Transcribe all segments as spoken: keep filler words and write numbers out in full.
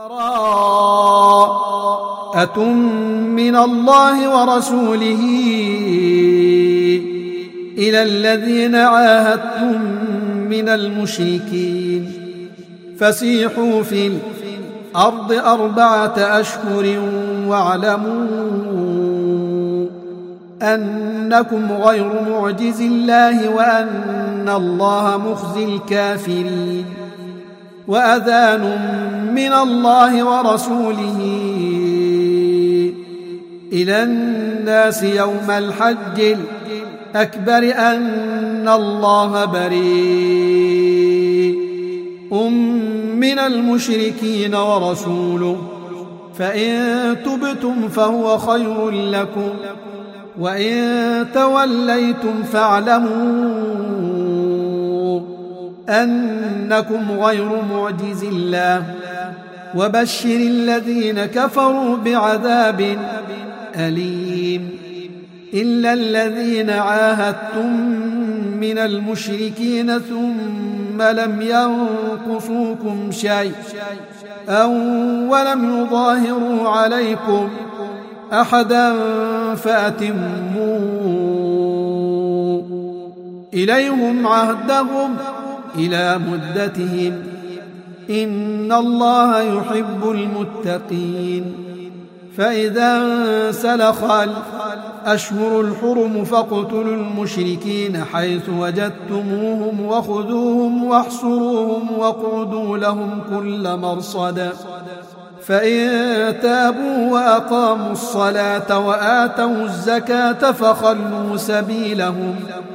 براءة من الله ورسوله إلى الذين عاهدتم من المشركين فسيحوا في الأرض أربعة أشهر واعلموا أنكم غير معجز الله وأن الله مخزي الكافرين وأذان من الله ورسوله إلى الناس يوم الحج الأكبر أن الله بريء من المشركين ورسوله فإن تبتم فهو خير لكم وإن توليتم فاعلموا أنكم غير معجز الله وبشر الذين كفروا بعذاب أليم إلا الذين عاهدتم من المشركين ثم لم ينقصوكم شيء أو ولم يظاهروا عليكم أحدا فأتموا إليهم عهدهم إلى مدتهم إن الله يحب المتقين فإذا انسلخ الأشهر الحرم فاقتلوا المشركين حيث وجدتموهم وخذوهم واحصروهم واقعدوا لهم كل مرصد فإن تابوا وأقاموا الصلاة وآتوا الزكاة فخلوا سبيلهم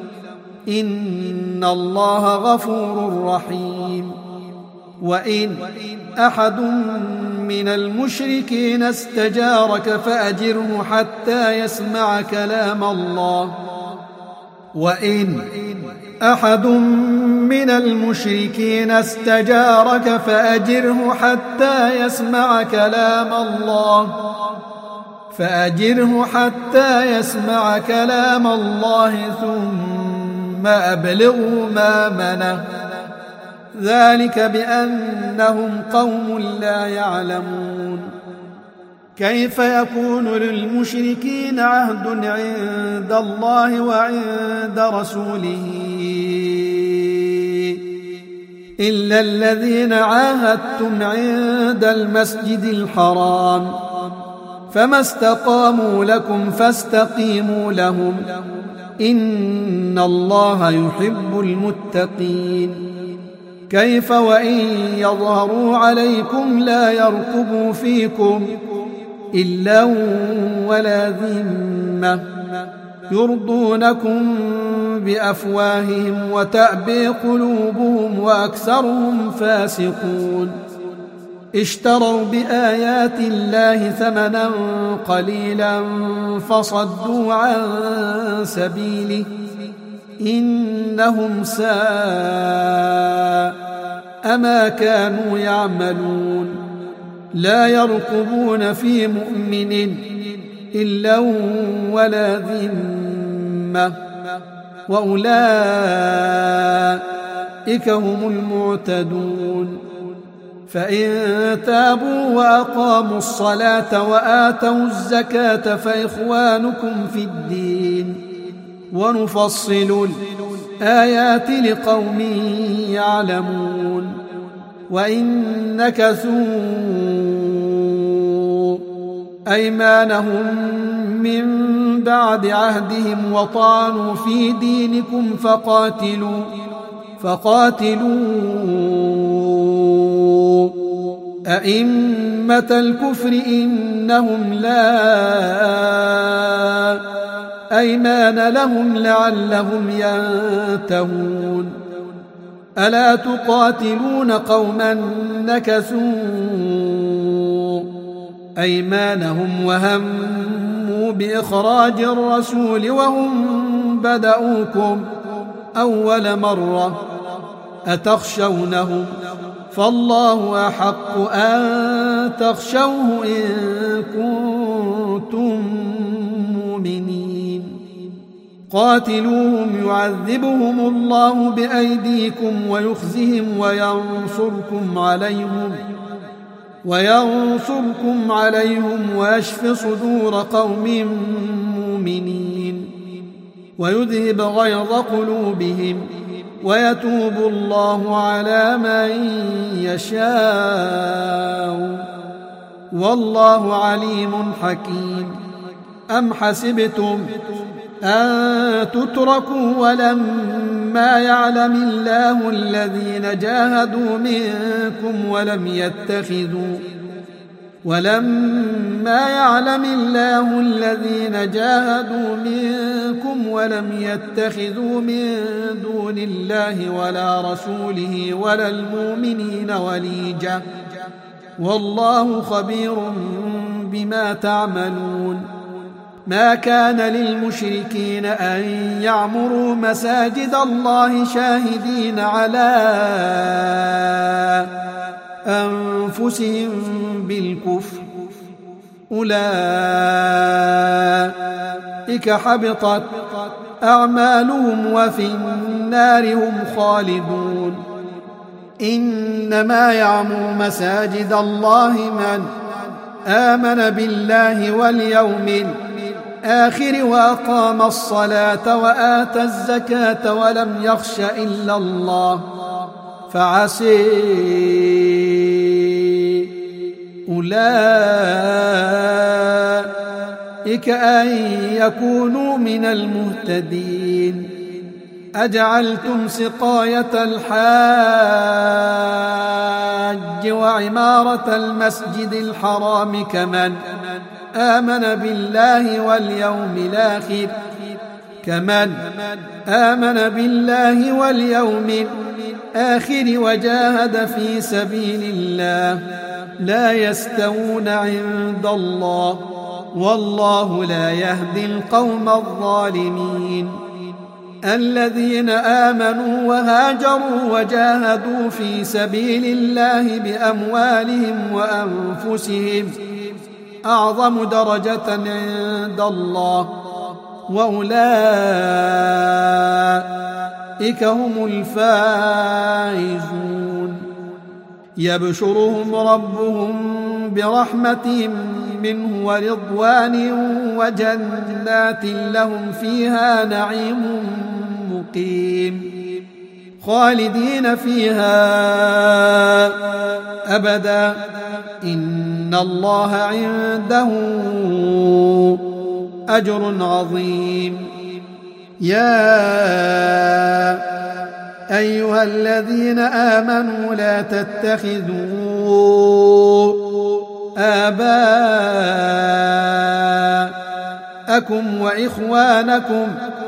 إن الله غفور رحيم وإن أحد من المشركين استجارك فأجره حتى يسمع كلام الله وإن أحد من المشركين استجارك فأجره حتى يسمع كلام الله فأجره حتى يسمع كلام الله ثم أبلغوا مأمنه ذلك بأنهم قوم لا يعلمون كيف يكون للمشركين عهد عند الله وعند رسوله إلا الذين عاهدتم عند المسجد الحرام فما استقاموا لكم فاستقيموا لهم إن الله يحب المتقين كيف وإن يظهروا عليكم لا يرقبوا فيكم إلا ولا ذمة يرضونكم بأفواههم وتأبي قلوبهم وأكثرهم فاسقون اشتروا بآيات الله ثمنا قليلا فصدوا عن سبيله إنهم ساء ما كانوا يعملون لا يرقبون في مؤمن إلا ولا ذمة وأولئك هم المعتدون فإن تابوا وأقاموا الصلاة وآتوا الزكاة فإخوانكم في الدين ونفصل الآيات لقوم يعلمون وإن نكثوا أيمانهم من بعد عهدهم وطعنوا في دينكم فقاتلوا فقاتلوا أئمة الكفر إنهم لا أيمان لهم لعلهم ينتهون ألا تقاتلون قوما نكثوا أيمانهم وهموا بإخراج الرسول وهم بدأوكم أول مرة أتخشونهم فالله أحق أن تخشوه إن كنتم مؤمنين قاتلوهم يعذبهم الله بأيديكم ويخزهم وينصركم عليهم وينصركم عليهم ويشف صدور قوم مؤمنين ويذهب غيظ قلوبهم ويتوب الله على من يشاء والله عليم حكيم. أم حسبتم أن تتركوا ولما يعلم الله الذين جاهدوا منكم ولم يتخذوا ولما يعلم الله الذين جاهدوا منكم ولم يتخذوا من دون الله ولا رسوله ولا المؤمنين وليجا والله خبير بما تعملون. ما كان للمشركين أن يعمروا مساجد الله شاهدين على أنفسهم بالكفر أولئك حبطت أعمالهم وفي النار هم خالدون. إنما يعمر مساجد الله من آمن بالله واليوم الآخر وأقام الصلاة وآتى الزكاة ولم يخش إلا الله فعسى أولئك أن يكونوا من المهتدين. أجعلتم سقاية الحاج وعمارة المسجد الحرام كمن آمن بالله واليوم الآخر كمن آمن بالله واليوم الآخر وجاهد في سبيل الله لا يستوون عند الله والله لا يهدي القوم الظالمين. الذين آمنوا وهاجروا وجاهدوا في سبيل الله بأموالهم وأنفسهم أعظم درجة عند الله وأولئك هم الفائزون. يبشرهم ربهم برحمة منه ورضوان وجنات لهم فيها نعيم مقيم خالدين فيها أبدا إن الله عنده أجر عظيم. يا أيها الذين آمنوا لا تتخذوا آباءكم وإخوانكم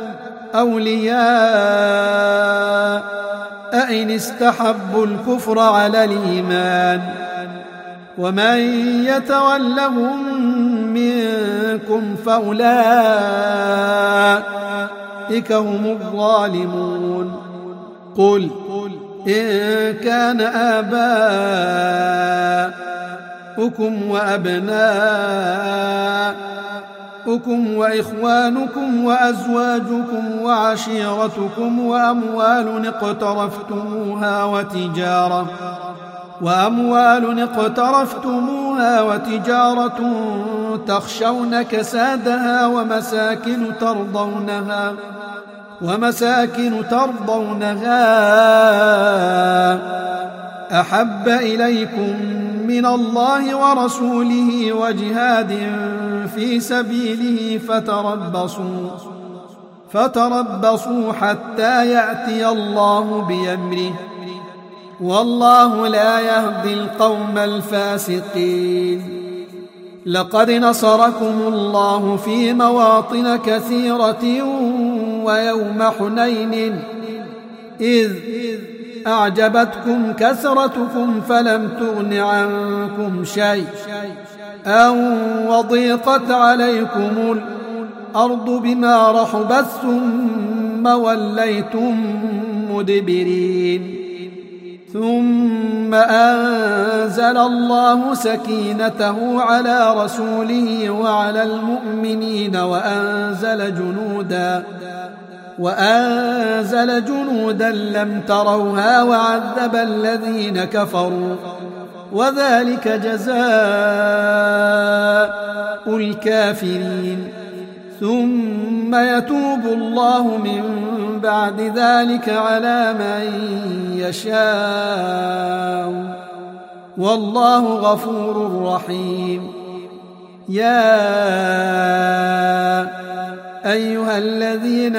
أولياء إن استحبوا الكفر على الإيمان ومن يتولهم منكم فأولئك هم الظالمون. قل إن كان آباؤكم وأبناؤكم وإخوانكم وأزواجكم وعشيرتكم وأموال اقترفتموها وتجارة وأموال اقترفتموها وتجارة تخشون كسادها ومساكن ترضونها ومساكن ترضونها أحب إليكم من الله ورسوله وجهاد في سبيله فتربصوا فتربصوا حتى يأتي الله بأمره والله لا يهدي القوم الفاسقين. لقد نصركم الله في مواطن كثيرة ويوم حنين إذ أعجبتكم كثرتكم فلم تغن عنكم شيء أو وضيقت عليكم الأرض بما رحبت ثم وليتم مدبرين. ثم أنزل الله سكينته على رسوله وعلى المؤمنين وأنزل جنودا وأنزل جنودا لم تروها وعذب الذين كفروا وذلك جزاء الكافرين. ثم يتوب الله من بعد ذلك على من يشاء والله غفور رحيم. يا أيها الذين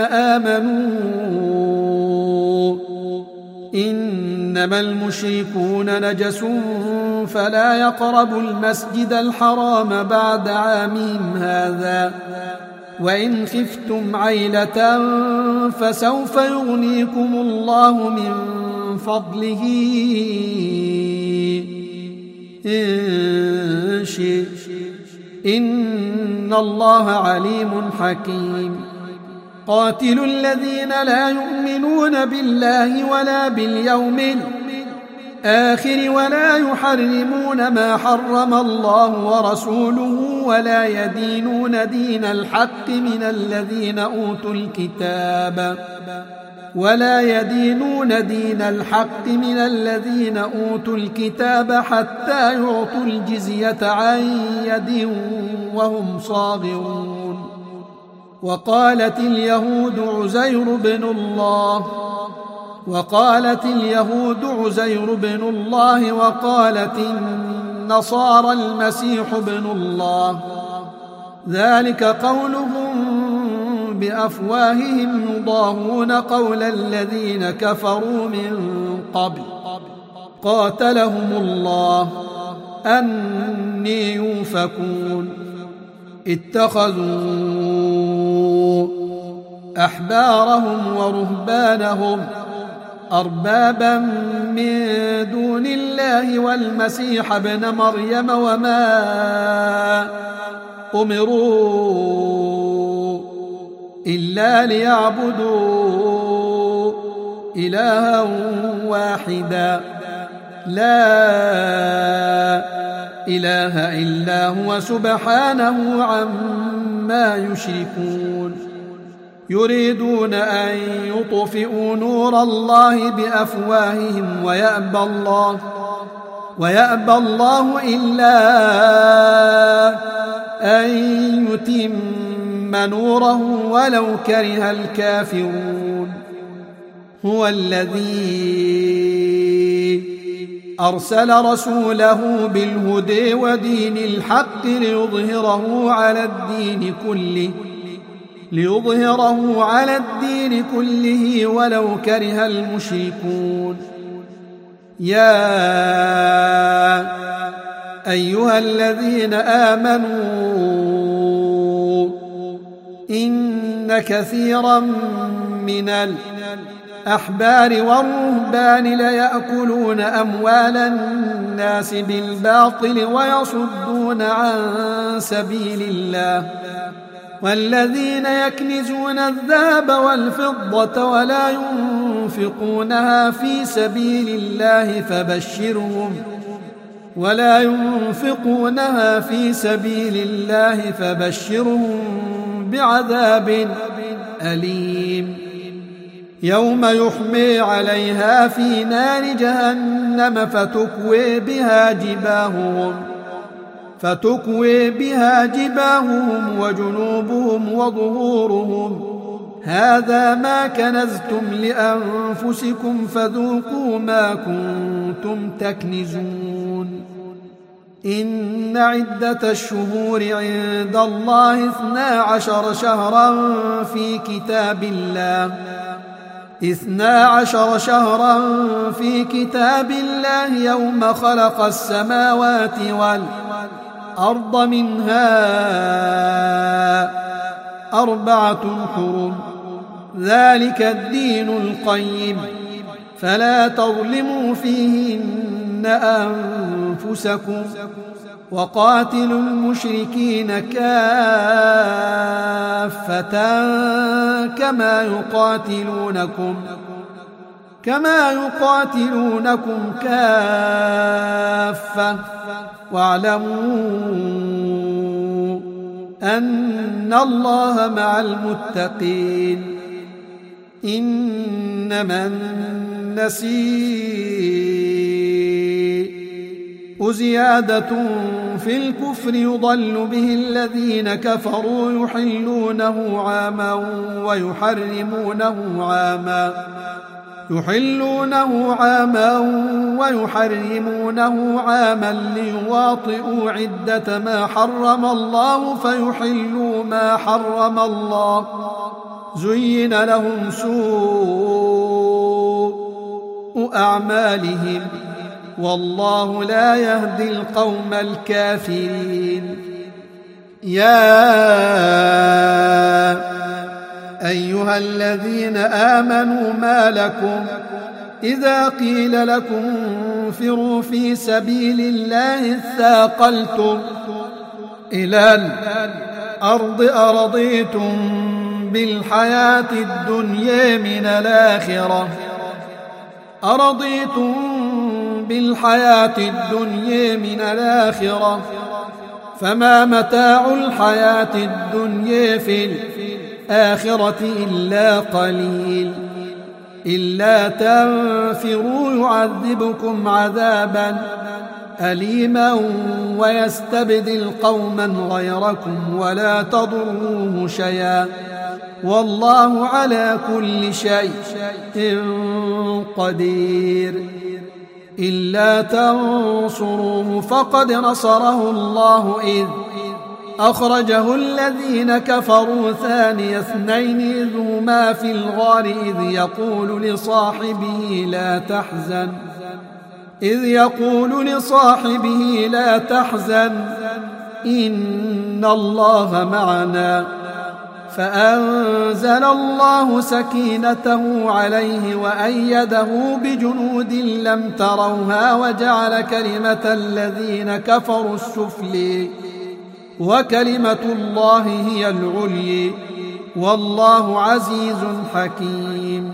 آمنوا إنما المشركون نجس فلا يقربوا المسجد الحرام بعد عامهم هذا وإن خفتم عيلة فسوف يغنيكم الله من فضله إن شئ إن الله عليم حكيم. قاتلوا الذين لا يؤمنون بالله ولا باليوم الآخر ولا يحرمون ما حرم الله ورسوله ولا يدينون دين الحق من الذين أوتوا الكتاب ولا يدينون دين الحق من الذين أوتوا الكتاب حتى يعطوا الجزية عن يد وهم صاغرون. وقالت اليهود عزير بن الله وقالت اليهود عزير بن الله وقالت النصارى المسيح بن الله ذلك قولهم بأفواههم يضاهون قول الذين كفروا من قبل قاتلهم الله أني يؤفكون. اتخذوا أحبارهم ورهبانهم أربابا من دون الله والمسيح ابن مريم وما أمروا إلا ليعبدوا إلها واحدا لا إله إلا هو سبحانه عما يشركون. يريدون أن يطفئوا نور الله بأفواههم ويأبى الله ويأبى الله إلا أن يتم نوره ولو كره الكافرون. هو الذي أرسل رسوله بالهدى ودين الحق ليظهره على الدين كله ليظهره على الدين كله ولو كره المشركون. يا أيها الذين آمنوا إن كثيرا من الأحبار والرهبان ليأكلون أموال الناس بالباطل ويصدون عن سبيل الله والذين يكنزون الذهب والفضة ولا ينفقونها في سبيل الله فبشرهم ولا ينفقونها في سبيل الله فبشرهم بعذاب أليم. يوم يحمي عليها في نار جهنم فتكوي بها جباههم فتكوي بها جباههم وجنوبهم وظهورهم هذا ما كنزتم لأنفسكم فذوقوا ما كنتم تكنزون. إن عدة الشهور عند الله اثنا عشر شهرا في كتاب الله اثنا عشر شهرا في كتاب الله يوم خلق السماوات والأرض منها أربعة حرم ذلك الدين القيم فلا تظلموا فيهن أنفسكم وقاتلوا المشركين كافة كما يقاتلونكم كما يقاتلونكم كافة واعلموا أن الله مع المتقين. إنما النسيء وزيادة في الكفر يضل به الذين كفروا يحلونه عاما ويحرمونه عاما يحلونه عاما ويحرمونه عاما ليواطئوا عدة ما حرم الله فيحلوا ما حرم الله زين لهم سوء أعمالهم والله لا يهدي القوم الكافرين. يا أيها الذين آمنوا ما لكم إذا قيل لكم انفروا في سبيل الله اثاقلتم إلى الأرض أرضيتم بالحياة الدنيا من الآخرة أرضيتم بالحياة الدنيا من الآخرة فما متاع الحياة الدنيا في الآخرة إلا قليل إلا تنفروا يعذبكم عذابا أليما ويستبدل قوما غيركم ولا تضروه شيئا والله على كل شيء قدير. إلا تنصروه فقد نصره الله إذ أخرجه الذين كفروا ثاني اثنين إذ هما في الغار إذ يقول لصاحبه لا تحزن إذ يقول لصاحبه لا تحزن إن الله معنا فأنزل الله سكينته عليه وأيده بجنود لم تروها وجعل كلمة الذين كفروا السفلي وكلمة الله هي العلي والله عزيز حكيم.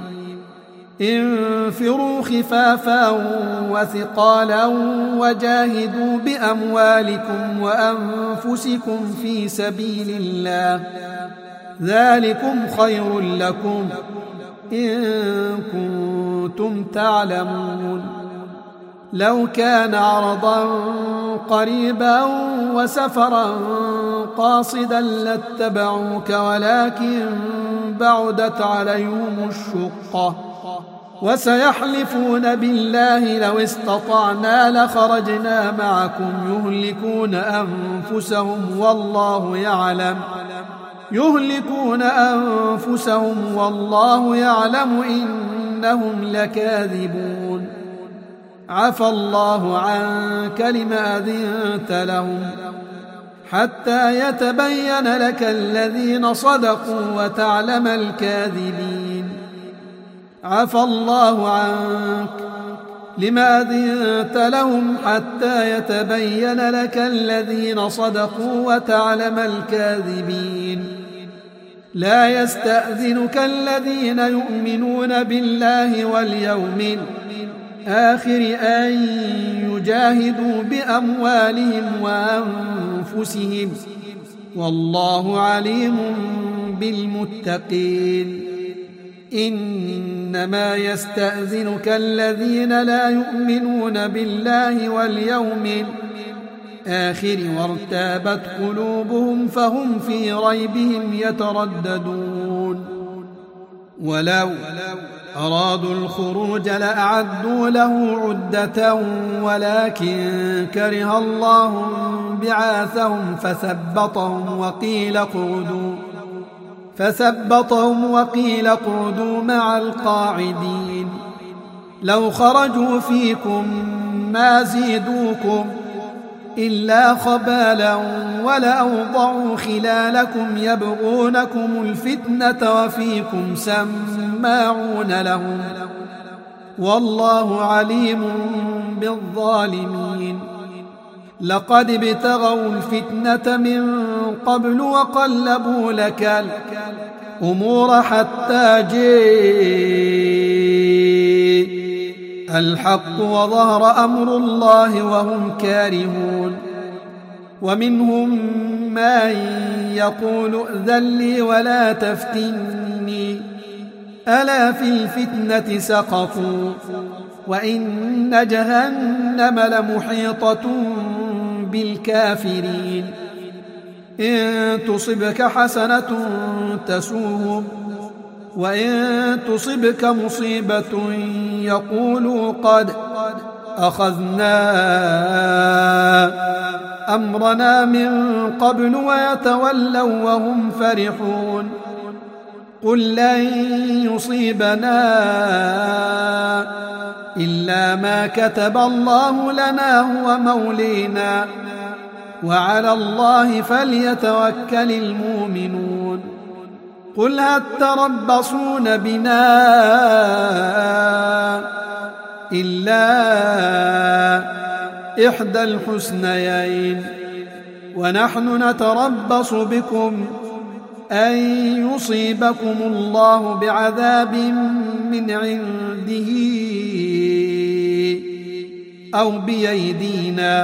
انفروا خفافا وثقالا وجاهدوا بأموالكم وأنفسكم في سبيل الله ذلكم خير لكم إن كنتم تعلمون. لو كان عرضا قريبا وسفرا قاصدا لاتبعوك ولكن بعدت عليهم الشقة وسيحلفون بالله لو استطعنا لخرجنا معكم يهلكون أنفسهم والله يعلم يهلكون أنفسهم والله يعلم إنهم لكاذبون. عفى الله عنك لما أذنت لهم حتى يتبين لك الذين صدقوا وتعلم الكاذبين. عفى الله عنك لما أذنت لهم حتى يتبين لك الذين صدقوا وتعلم الكاذبين. لا يستأذنك الذين يؤمنون بالله واليوم الآخر أن يجاهدوا بأموالهم وأنفسهم والله عليم بالمتقين. إنما يستأذنك الذين لا يؤمنون بالله واليوم الآخر وارتابت قلوبهم فهم في ريبهم يترددون. ولو أرادوا الخروج لأعدوا له عدة ولكن كره الله بعاثهم فثبطهم وقيل اقعدوا فثبطهم وقيل اقعدوا مع القاعدين. لو خرجوا فيكم ما زيدوكم إلا خبالا ولأوضعوا خلالكم يبغونكم الفتنة وفيكم سماعون لهم والله عليم بالظالمين. لقد ابتغوا الفتنة من قبل وقلبوا لك الأمور حتى جاء الحق وظهر أمر الله وهم كارهون. ومنهم من يقول ائذن لي ولا تفتني ألا في الفتنة سقطوا وإن جهنم لمحيطة بالكافرين إن تصبك حسنة تسوهم وإن تصبك مصيبة يقولوا قد أخذنا أمرنا من قبل ويتولوا وهم فرحون قل لن يصيبنا إلا ما كتب الله لنا هو مولينا وعلى الله فليتوكل المؤمنون قل هل تربصون بنا إلا إحدى الحسنيين ونحن نتربص بكم أن يصيبكم الله بعذاب من عنده أو بأيدينا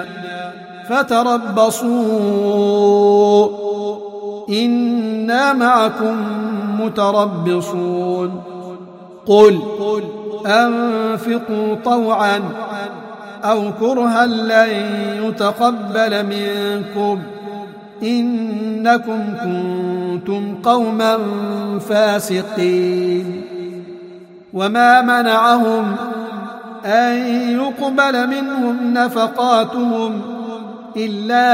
فتربصوا إنا معكم متربصون قل أنفقوا طوعا أو كرها لن يتقبل منكم إنكم كنتم قوما فاسقين وما منعهم أن يقبل منهم نفقاتهم إلا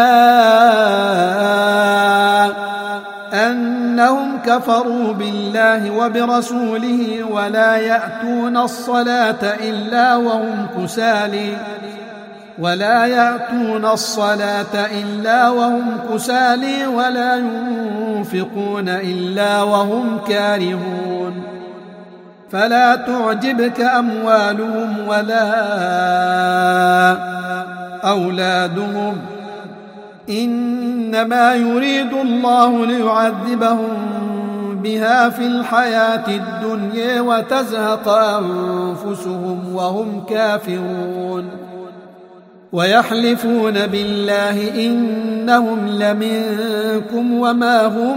أنهم كفروا بالله وبرسوله ولا يأتون الصلاة إلا وهم كسالى ولا يأتون الصلاة إلا وهم كسالى ولا ينفقون إلا وهم كارهون فلا تعجبك أموالهم ولا أولادهم إنما يريد الله ليعذبهم بها في الحياة الدنيا وتزهق أنفسهم وهم كافرون ويحلفون بالله إنهم لمنكم وما هم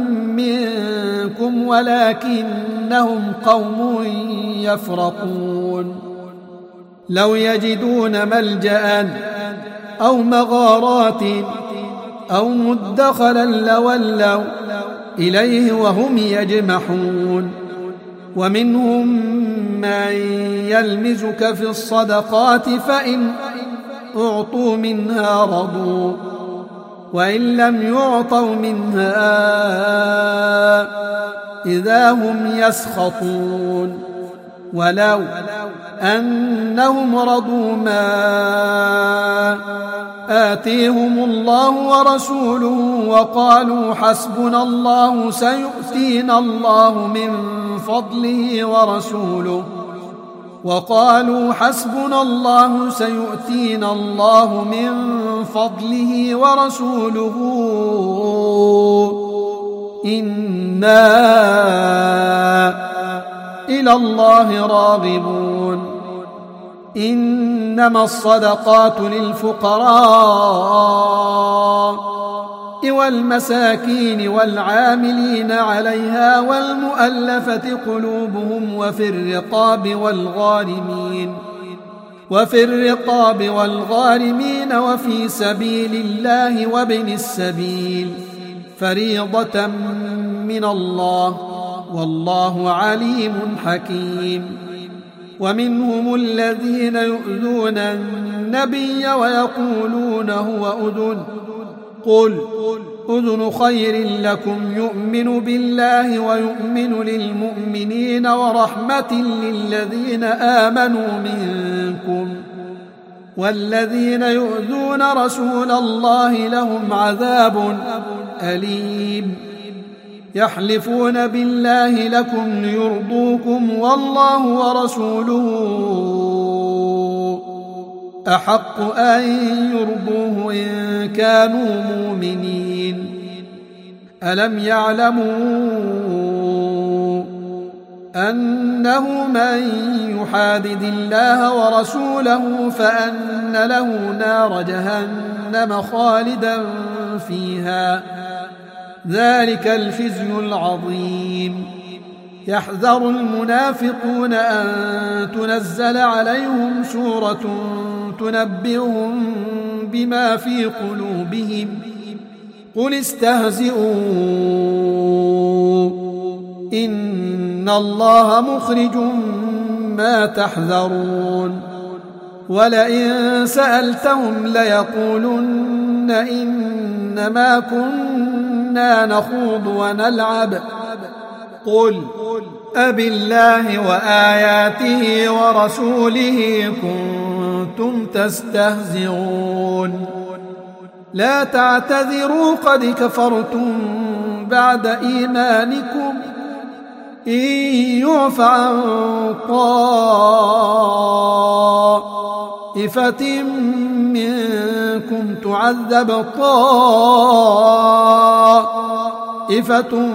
منكم ولكنهم قوم يفرقون لو يجدون ملجأ أو مغارات أو مدخلا لولوا إليه وهم يجمحون ومنهم من يلمزك في الصدقات فإن أعطوا منها رضوا وإن لم يعطوا منها إذا هم يسخطون ولو أنهم رضوا ما آتيهم الله ورسوله وقالوا حسبنا الله سيؤتينا الله من فضله ورسوله وقالوا حسبنا الله سيؤتينا الله من فضله ورسوله إنا إلى الله راغبون إنما الصدقات للفقراء والمساكين والعاملين عليها والمؤلفة قلوبهم وفي الرقاب والغارمين وفي الرقاب والغارمين وفي سبيل الله وابن السبيل فريضة من الله والله عليم حكيم ومنهم الذين يؤذون النبي ويقولون هو أذن قل أذن خير لكم يؤمن بالله ويؤمن للمؤمنين ورحمة للذين آمنوا منكم والذين يؤذون رسول الله لهم عذاب أليم يحلفون بالله لكم ليرضوكم والله ورسوله أحق أن يرضوه إن كانوا مؤمنين ألم يعلموا أنه من يحادد الله ورسوله فأن له نار جهنم خالدا فيها ذلك الخزي العظيم يحذر المنافقون أن تنزل عليهم سورة تنبئهم بما في قلوبهم قل استهزئوا إن الله مخرج ما تحذرون ولئن سألتهم ليقولن إنما كنا نخوض ونلعب قل أبالله وآياته ورسوله كنتم تستهزئون لا تعتذروا قد كفرتم بعد إيمانكم إن يعف عن طائفة منكم تعذب طائفة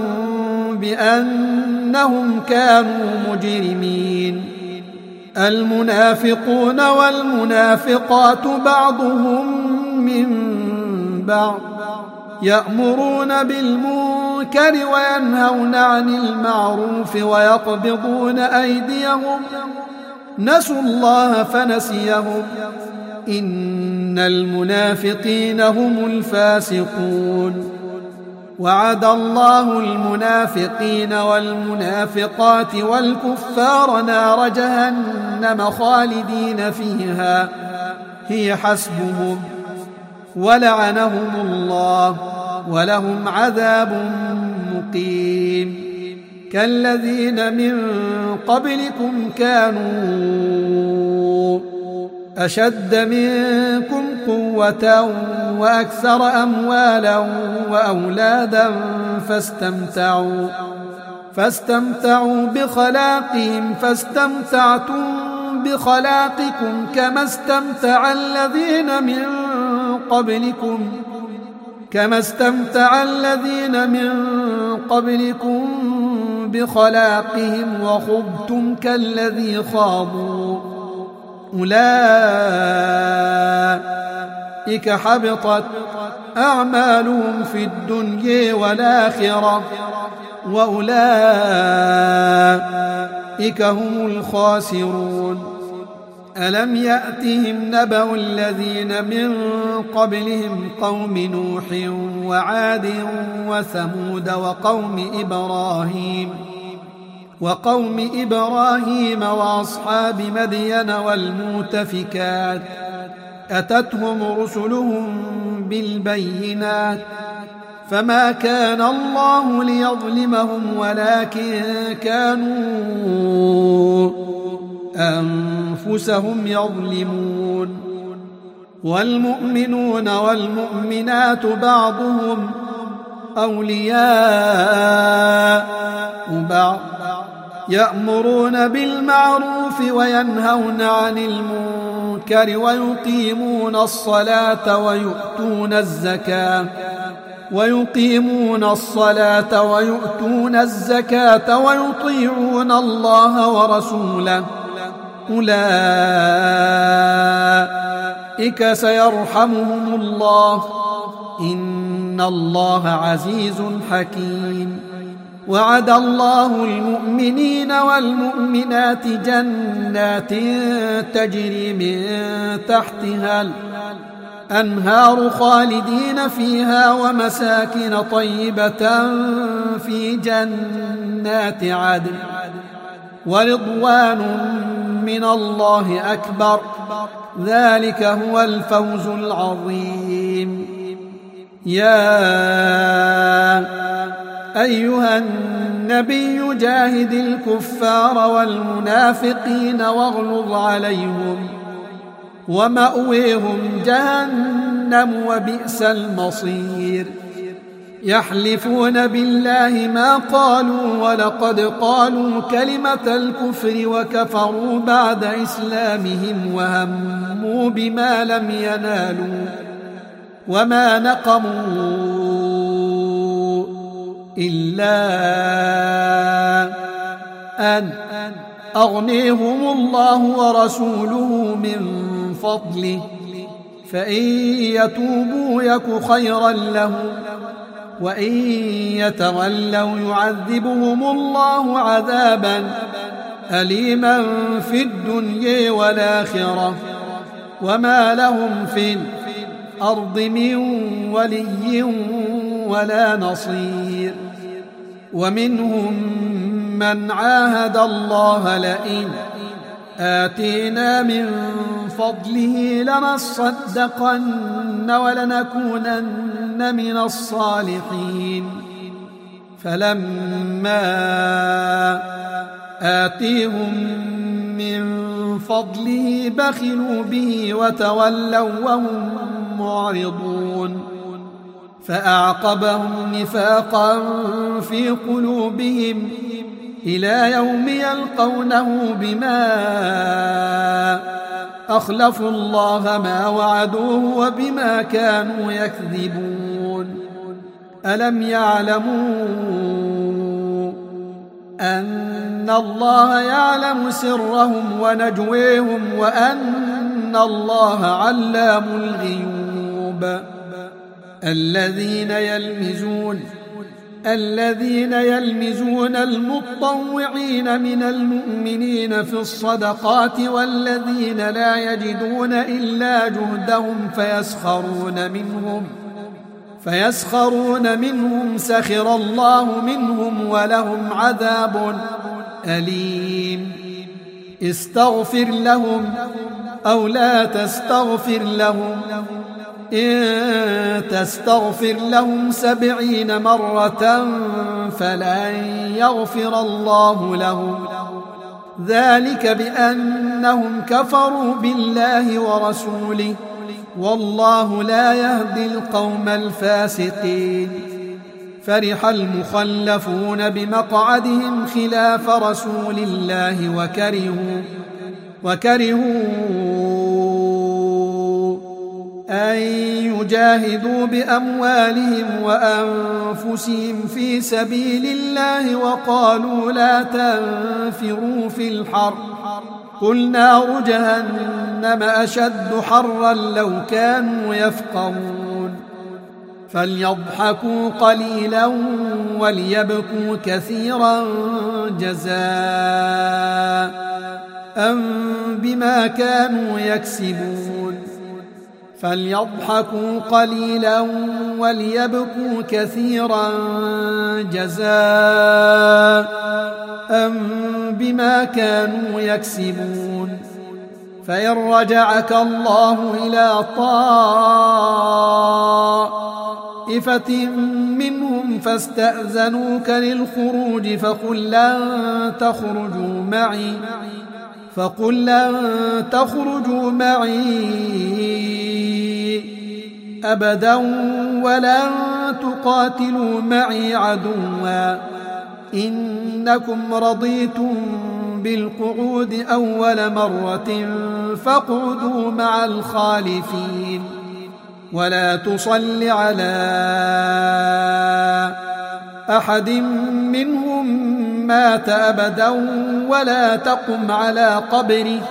بأنهم كانوا مجرمين المنافقون والمنافقات بعضهم من بعض يأمرون بالمنكر وينهون عن المعروف ويقبضون أيديهم نسوا الله فنسيهم إن المنافقين هم الفاسقون وعد الله المنافقين والمنافقات والكفار نار جهنم خالدين فيها هي حسبهم ولعنهم الله ولهم عذاب مقيم كالذين من قبلكم كانوا أشد منكم قوة وأكثر أموالا وأولادا فاستمتعوا فاستمتعوا بخلاقهم فاستمتعتم بخلاقكم كما استمتع الذين من قبلكم كما استمتع الذين من قبلكم بخلاقهم وخضتم كالذي خاضوا أولئك حبطت أعمالهم في الدنيا والآخرة وأولئك هم الخاسرون ألم يأتهم نبأ الذين من قبلهم قوم نوح وعاد وثمود وقوم إبراهيم وقوم إبراهيم وأصحاب مدين والمؤتفكات أتتهم رسلهم بالبينات فما كان الله ليظلمهم ولكن كانوا أنفسهم يظلمون والمؤمنون والمؤمنات بعضهم أولياء بعض يأمرون بالمعروف وينهون عن المنكر ويقيمون الصلاة ويؤتون الزكاة ويقيمون الصلاة ويؤتون الزكاة ويطيعون الله ورسوله أولئك سيرحمهم الله إن الله عزيز حكيم وعد الله المؤمنين والمؤمنات جنات تجري من تحتها الأنهار خالدين فيها ومساكن طيبة في جنات عدن ورضوان من الله أكبر ذلك هو الفوز العظيم يا أيها النبي جاهد الكفار والمنافقين واغلظ عليهم ومأويهم جهنم وبئس المصير يحلفون بالله ما قالوا ولقد قالوا كلمة الكفر وكفروا بعد إسلامهم وهموا بما لم ينالوا وما نقموا إلا أن أغنيهم الله ورسوله من فضله فإن يتوبوا يك خيرا لهم وإن يتولوا يعذبهم الله عذابا أليما في الدنيا والآخرة وما لهم في الأرض من ولي ولا نصير. ومنهم من عاهد الله لئن آتينا من فضله لنصدقن ولنكونن من الصالحين فلما آتيهم من فضله بخلوا به وتولوا وهم معرضون فأعقبهم نفاقا في قلوبهم إلى يوم يلقونه بما أخلفوا الله ما وعدوه وبما كانوا يكذبون. ألم يعلموا أن الله يعلم سرهم ونجويهم وأن الله علام الغيوب. الذين يلمزون الذين يلمزون المطوعين من المؤمنين في الصدقات والذين لا يجدون إلا جهدهم فيسخرون منهم فيسخرون منهم سخر الله منهم ولهم عذاب أليم. استغفر لهم أو لا تستغفر لهم إن تستغفر لهم سبعين مرة فلن يغفر الله لهم ذلك بأنهم كفروا بالله ورسوله والله لا يهدي القوم الفاسقين. فرح المخلفون بمقعدهم خلاف رسول الله وكرهوا وكرهوا أن يجاهدوا بأموالهم وأنفسهم في سبيل الله وقالوا لا تنفروا في الحر قل نار جهنم أشد حرا لو كانوا يفقهون. فليضحكوا قليلا وليبكوا كثيرا جزاء بما كانوا يكسبون. فليضحكوا قليلا وليبكوا كثيرا جزاء بما كانوا يكسبون. فإن رجعك الله إلى طائفة منهم فاستأذنوك للخروج فقل لن تخرجوا معي فقل لن تخرجوا معي أبدا ولن تقاتلوا معي عدوا إنكم رضيتم بالقعود أول مرة فاقعدوا مع الخالفين. ولا تصل على أحد منهم مات أبدا ولا تقم على قبره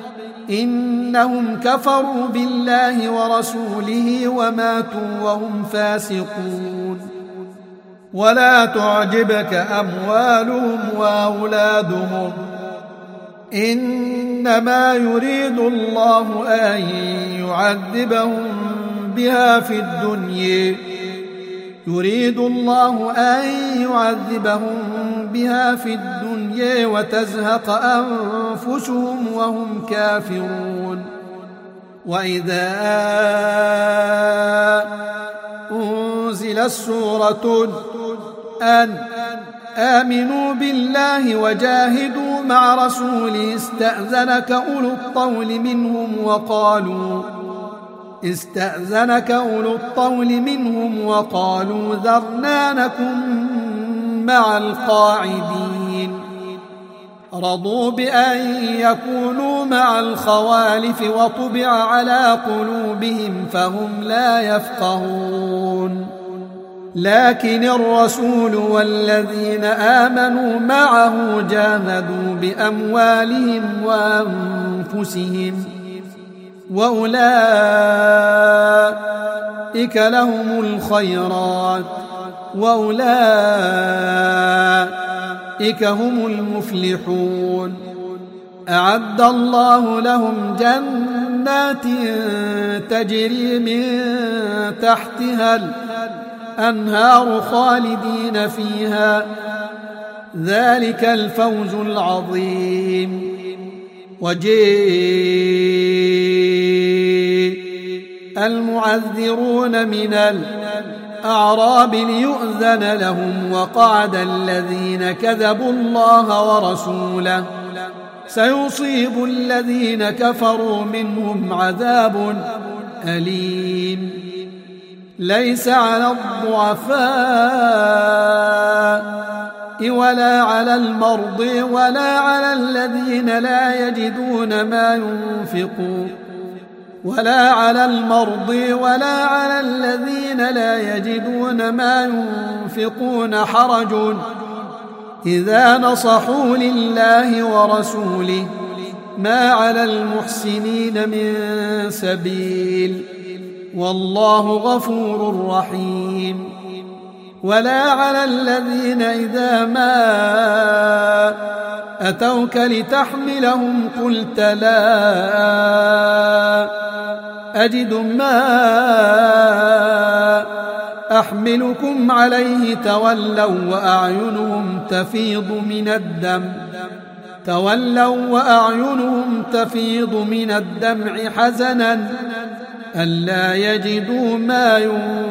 إنهم كفروا بالله ورسوله وماتوا وهم فاسقون. ولا تعجبك أموالهم وأولادهم إنما يريد الله أن يعذبهم بها في الدنيا يريد الله أن يعذبهم بها في الدنيا وتزهق أنفسهم وهم كافرون. وإذا أنزلت سورة أن آمنوا بالله وجاهدوا مع رسوله استأذنك أولو الطول منهم وقالوا استأذنك أولو الطول منهم وقالوا ذرنا نكن مع القاعدين. رضوا بأن يكونوا مع الخوالف وطبع على قلوبهم فهم لا يفقهون. لكن الرسول والذين آمنوا معه جاهدوا بأموالهم وأنفسهم وأولئك لهم الخيرات وأولئك هم المفلحون. أعد الله لهم جنات تجري من تحتها الأنهار خالدين فيها، ذلك الفوز العظيم. وجيء المعذرون من الأعراب ليؤذن لهم، وقعد الذين كذبوا الله ورسوله، سيصيب الذين كفروا منهم عذاب أليم. ليس على الضعفاء ولا على المرضى ولا على الذين لا يجدون ما ينفقون ولا على المرضى ولا على الذين لا يجدون ما ينفقون حرج إذا نصحوا لله ورسوله، ما على المحسنين من سبيل، والله غفور رحيم. ولا على الذين إذا ما أتوك لتحملهم قلت لا أجد ما أحملكم عليه تولوا وأعينهم تفيض من الدم تولوا وأعينهم تفيض من الدمع حزنا ألا يجدوا ما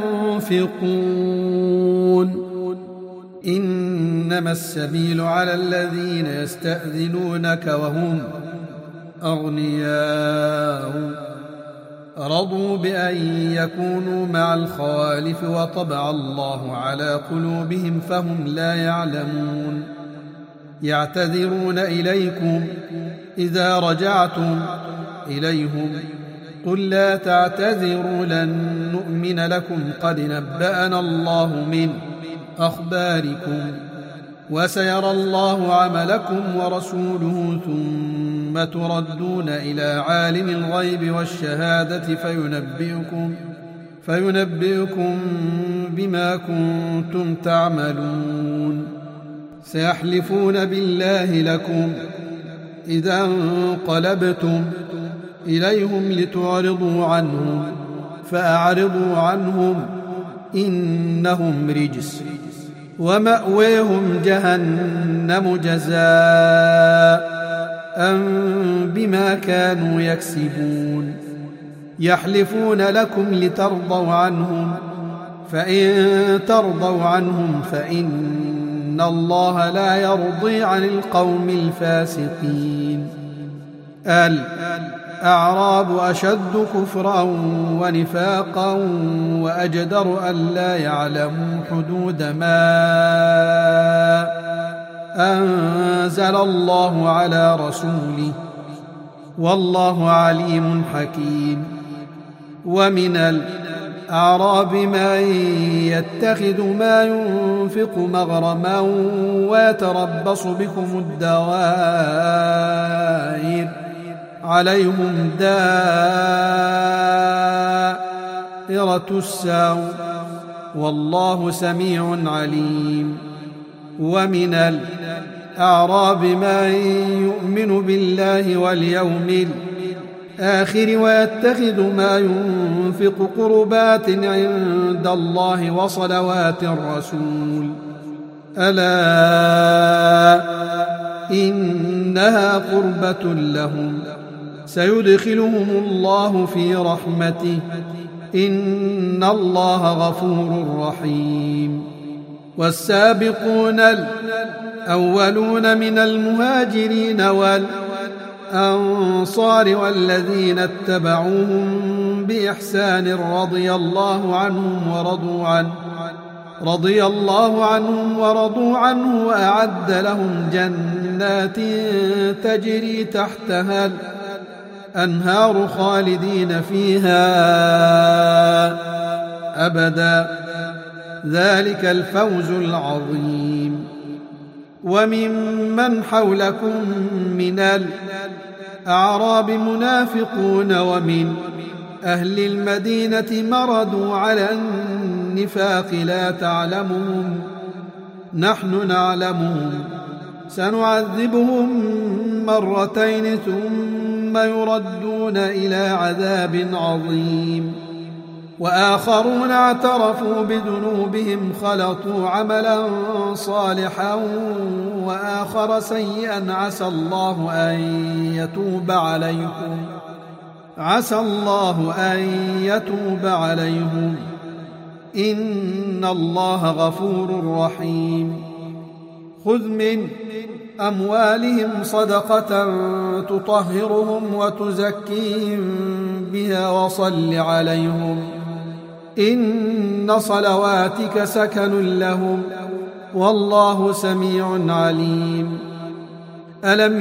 ينفقون. إنما السبيل على الذين يستأذنونك وهم أغنياء رضوا بأن يكونوا مع الخوالف وطبع الله على قلوبهم فهم لا يعلمون. يعتذرون إليكم إذا رجعتم إليهم قل لا تعتذروا لن نؤمن لكم قد نبأنا الله من أخباركم وسيرى الله عملكم ورسوله ثم تردون إلى عالم الغيب والشهادة فينبئكم فينبئكم بما كنتم تعملون. سيحلفون بالله لكم إذا انقلبتم إليهم لتعرضوا عنهم فأعرضوا عنهم إنهم رجس ومأويهم جهنم جزاء بما كانوا يكسبون. يحلفون لكم لترضوا عنهم فإن ترضوا عنهم فإن الله لا يرضي عن القوم الفاسقين. الأعراب أشد كفرا ونفاقا وأجدر ألا يعلموا حدود ما أنزل الله على رسوله والله عليم حكيم. ومن الأعراب من يتخذ ما ينفق مغرما ويتربص بكم الدوائر عليهم دائرة السوء والله سميع عليم. ومن الأعراب من يؤمن بالله واليوم الآخر ويتخذ ما ينفق قربات عند الله وصلوات الرسول ألا إنها قربة لهم سيدخلهم الله في رحمته إن الله غفور رحيم. والسابقون الأولون من المهاجرين والأنصار والذين اتبعوهم بإحسان رضي الله عنهم ورضوا عنه رضي الله عنهم ورضوا عنه وأعد لهم جنات تجري تحتها الأنهار خالدين فيها أبدا ذلك الفوز العظيم. وممن حولكم من الأعراب منافقون ومن أهل المدينة مردوا على النفاق لا تعلمهم نحن نعلمهم سنعذبهم مرتين ثم يردون إلى عذاب عظيم وآخرون اعترفوا بذنوبهم خلطوا عملا صالحا وآخر سيئا عسى الله أن يتوب عليكم عسى الله أن يتوب عليهم إن الله غفور رحيم خذ من أموالهم صدقة تطهرهم وتزكيهم بها وصل عليهم إن صلواتك سكن لهم والله سميع عليم ألم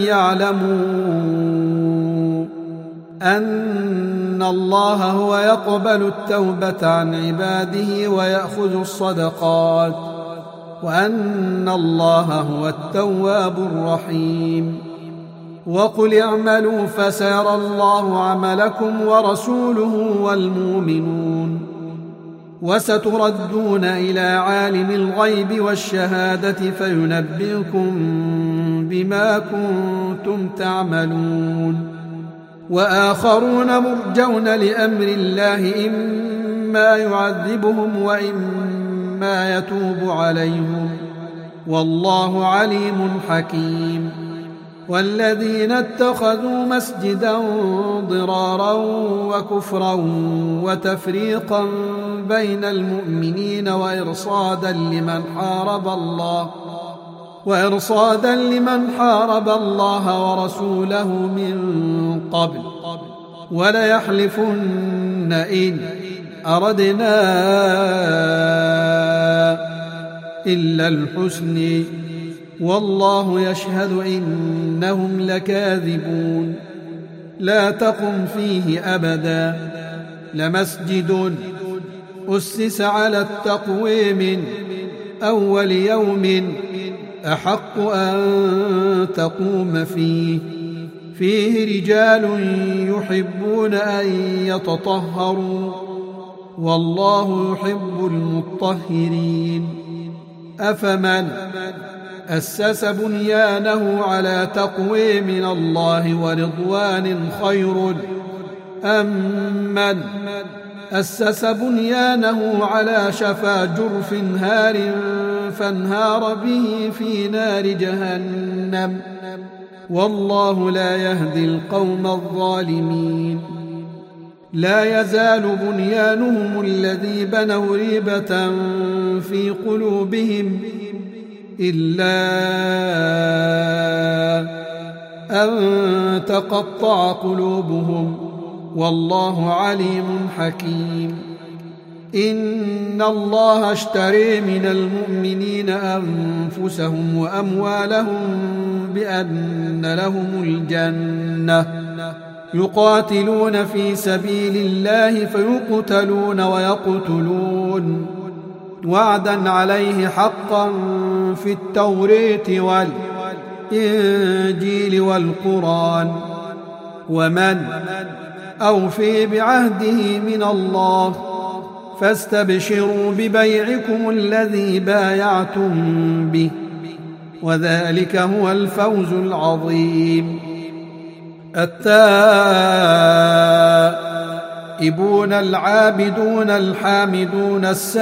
يعلموا أن الله هو يقبل التوبة عن عباده ويأخذ الصدقات وأن الله هو التواب الرحيم وقل اعملوا فسيرى الله عملكم ورسوله والمؤمنون وستردون إلى عالم الغيب والشهادة فينبئكم بما كنتم تعملون وآخرون مرجون لأمر الله إما يعذبهم وإما يتوب عليهم والله عليم حكيم والذين اتخذوا مسجدا ضرارا وكفرا وتفريقا بين المؤمنين وإرصادا لمن حارب الله وإرصادا لمن حارب الله ورسوله من قبل وليحلفن إن أردنا إلا الحسن والله يشهد إنهم لكاذبون لا تقم فيه أبدا لمسجد أسس على التقوى من أول يوم أحق أن تقوم فيه فيه رجال يحبون أن يتطهروا والله يحب المطهرين أفمن أسس بنيانه على تقوى من الله ورضوان خير أم من أسس بنيانه على شفا جرف هار فانهار به في نار جهنم والله لا يهدي القوم الظالمين لا يزال بنيانهم الذي بنوا ريبة في قلوبهم إلا أن تقطع قلوبهم والله عليم حكيم إن الله اشتري من المؤمنين أنفسهم وأموالهم بأن لهم الجنة يقاتلون في سبيل الله فيقتلون ويقتلون وعدا عليه حقا في التوراة والإنجيل والقرآن ومن أوفي بعهده من الله فاستبشروا ببيعكم الذي بايعتم به وذلك هو الفوز العظيم التائبون العابدون الحامدون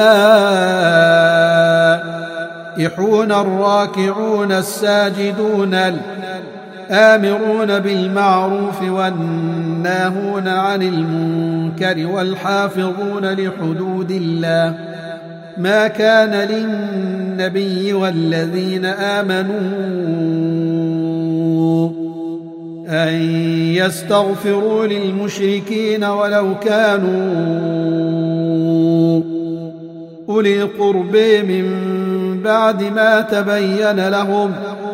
السائحون الراكعون الساجدون الآمرون بالمعروف والناهون عن المنكر والحافظون لحدود الله ما كان للنبي والذين آمنوا أن يستغفروا للمشركين ولو كانوا أولي قرب من بعد ما تبين لهم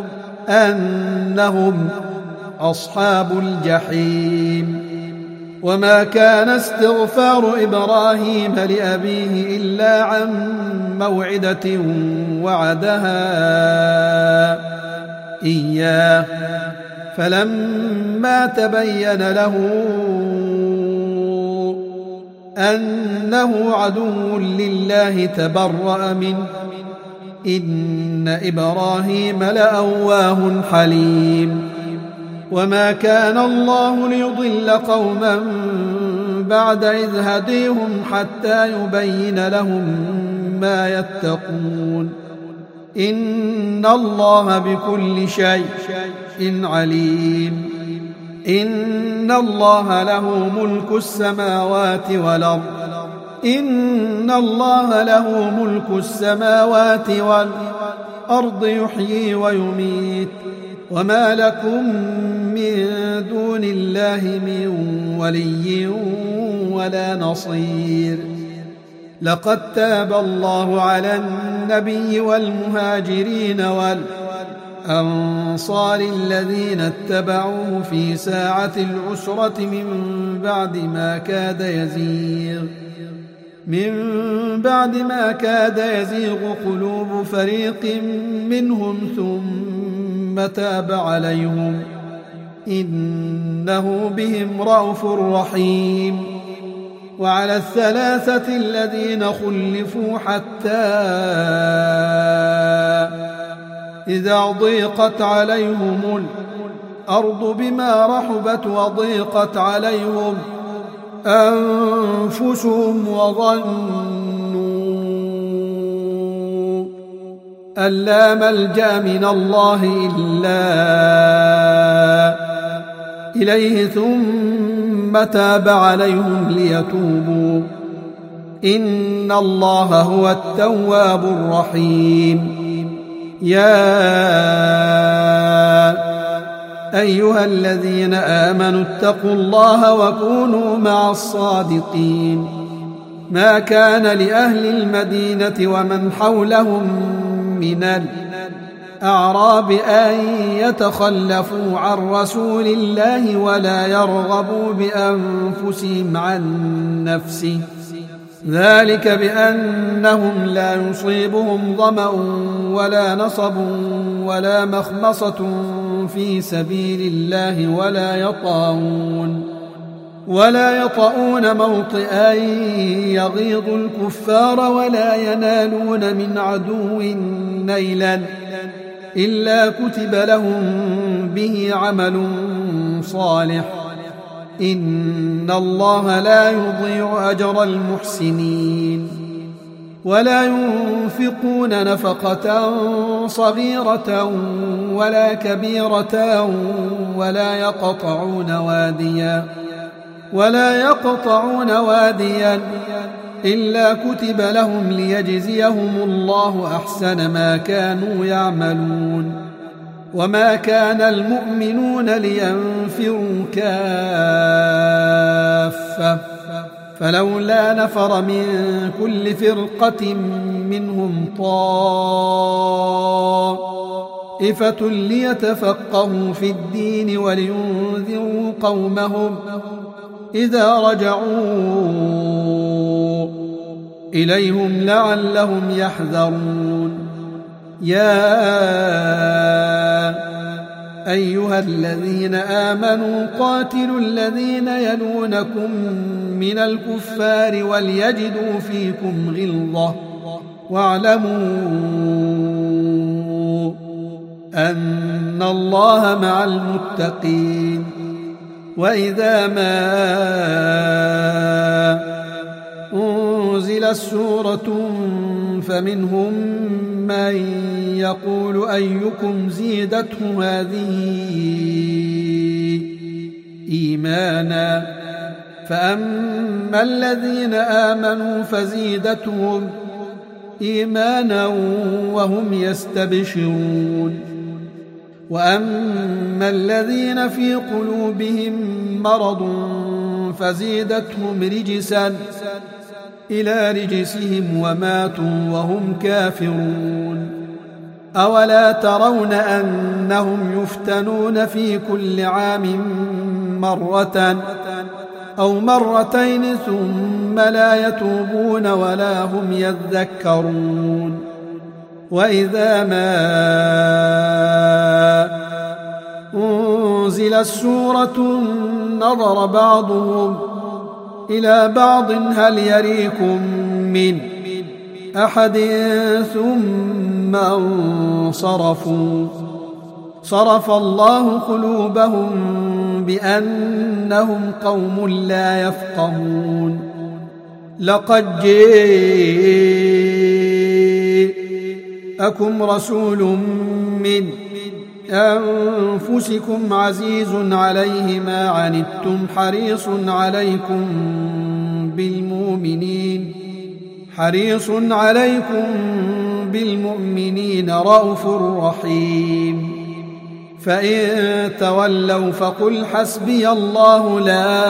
أنهم أصحاب الجحيم وما كان استغفار إبراهيم لأبيه إلا عن موعدة وعدها إياه فلما تبين له أنه عدو لله تبرأ منه إن إبراهيم لأواه حليم وما كان الله ليضل قوما بعد إذ هديهم حتى يبين لهم ما يتقون إن الله بكل شيء عليم إن الله له ملك السماوات والأرض إن الله له ملك السماوات والأرض يحيي ويميت وما لكم من دون الله من ولي ولا نصير لقد تاب الله على النبي والمهاجرين والأنصار الذين اتبعوه في ساعة العسرة من بعد ما كاد يزيغ من بعد ما كاد يزيغ قلوب فريق منهم ثم تاب عليهم إنه بهم رءوف رحيم وعلى الثلاثة الذين خلفوا حتى إذا ضيقت عليهم الأرض بما رحبت وضيقت عليهم أنفسهم وظنوا أن لا ملجأ من الله إلا إليه ثم تاب عليهم ليتوبوا إن الله هو التواب الرحيم يا أيها الذين آمنوا اتقوا الله وكونوا مع الصادقين ما كان لأهل المدينة ومن حولهم من الأعراب أن يتخلفوا عن رسول الله ولا يرغبوا بأنفسهم عن نفسه ذلك بأنهم لا يصيبهم ظمأ ولا نصب ولا مخمصة في سبيل الله ولا يطاعون ولا يطؤون موطئا يغيظ الكفار ولا ينالون من عدو نيلا إلا كتب لهم به عمل صالح إن الله لا يضيع أجر المحسنين ولا ينفقون نفقة صغيرة ولا كبيرة ولا يقطعون واديا ولا يقطعون واديا إلا كتب لهم ليجزيهم الله أحسن ما كانوا يعملون وما كان المؤمنون لينفروا كافة فلولا نفر من كل فرقة منهم طائفة ليتفقهوا في الدين ولينذروا قومهم إذا رجعوا إليهم لعلهم يحذرون يا أيها الذين آمنوا قاتلوا الذين يلونكم من الكفار وليجدوا فيكم غلظة واعلموا أن الله مع المتقين وإذا ما أنزلت سورة فمنهم من يقول أيكم زيدته هذه إيمانا فأما الذين آمنوا فزيدتهم إيمانا وهم يستبشرون وأما الذين في قلوبهم مرض فزيدتهم رجسا إلى رجسهم وماتوا وهم كافرون أولا ترون أنهم يفتنون في كل عام مرة أو مرتين ثم لا يتوبون ولا هم يذكرون وإذا ما أنزلت سورة نظر بعضهم إلى بعض هل يريكم من أحد ثم انصرفوا صرف الله قلوبهم بأنهم قوم لا يفقهون لقد جاءكم رسول من أنفسكم عزيز عليه ما عنتم حريص عليكم بالمؤمنين حريص عليكم بالمؤمنين رءوف رحيم فإن تولوا فقل حسبي الله لا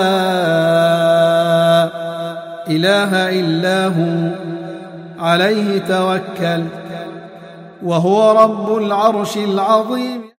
إله إلا هو عليه توكل وهو رب العرش العظيم.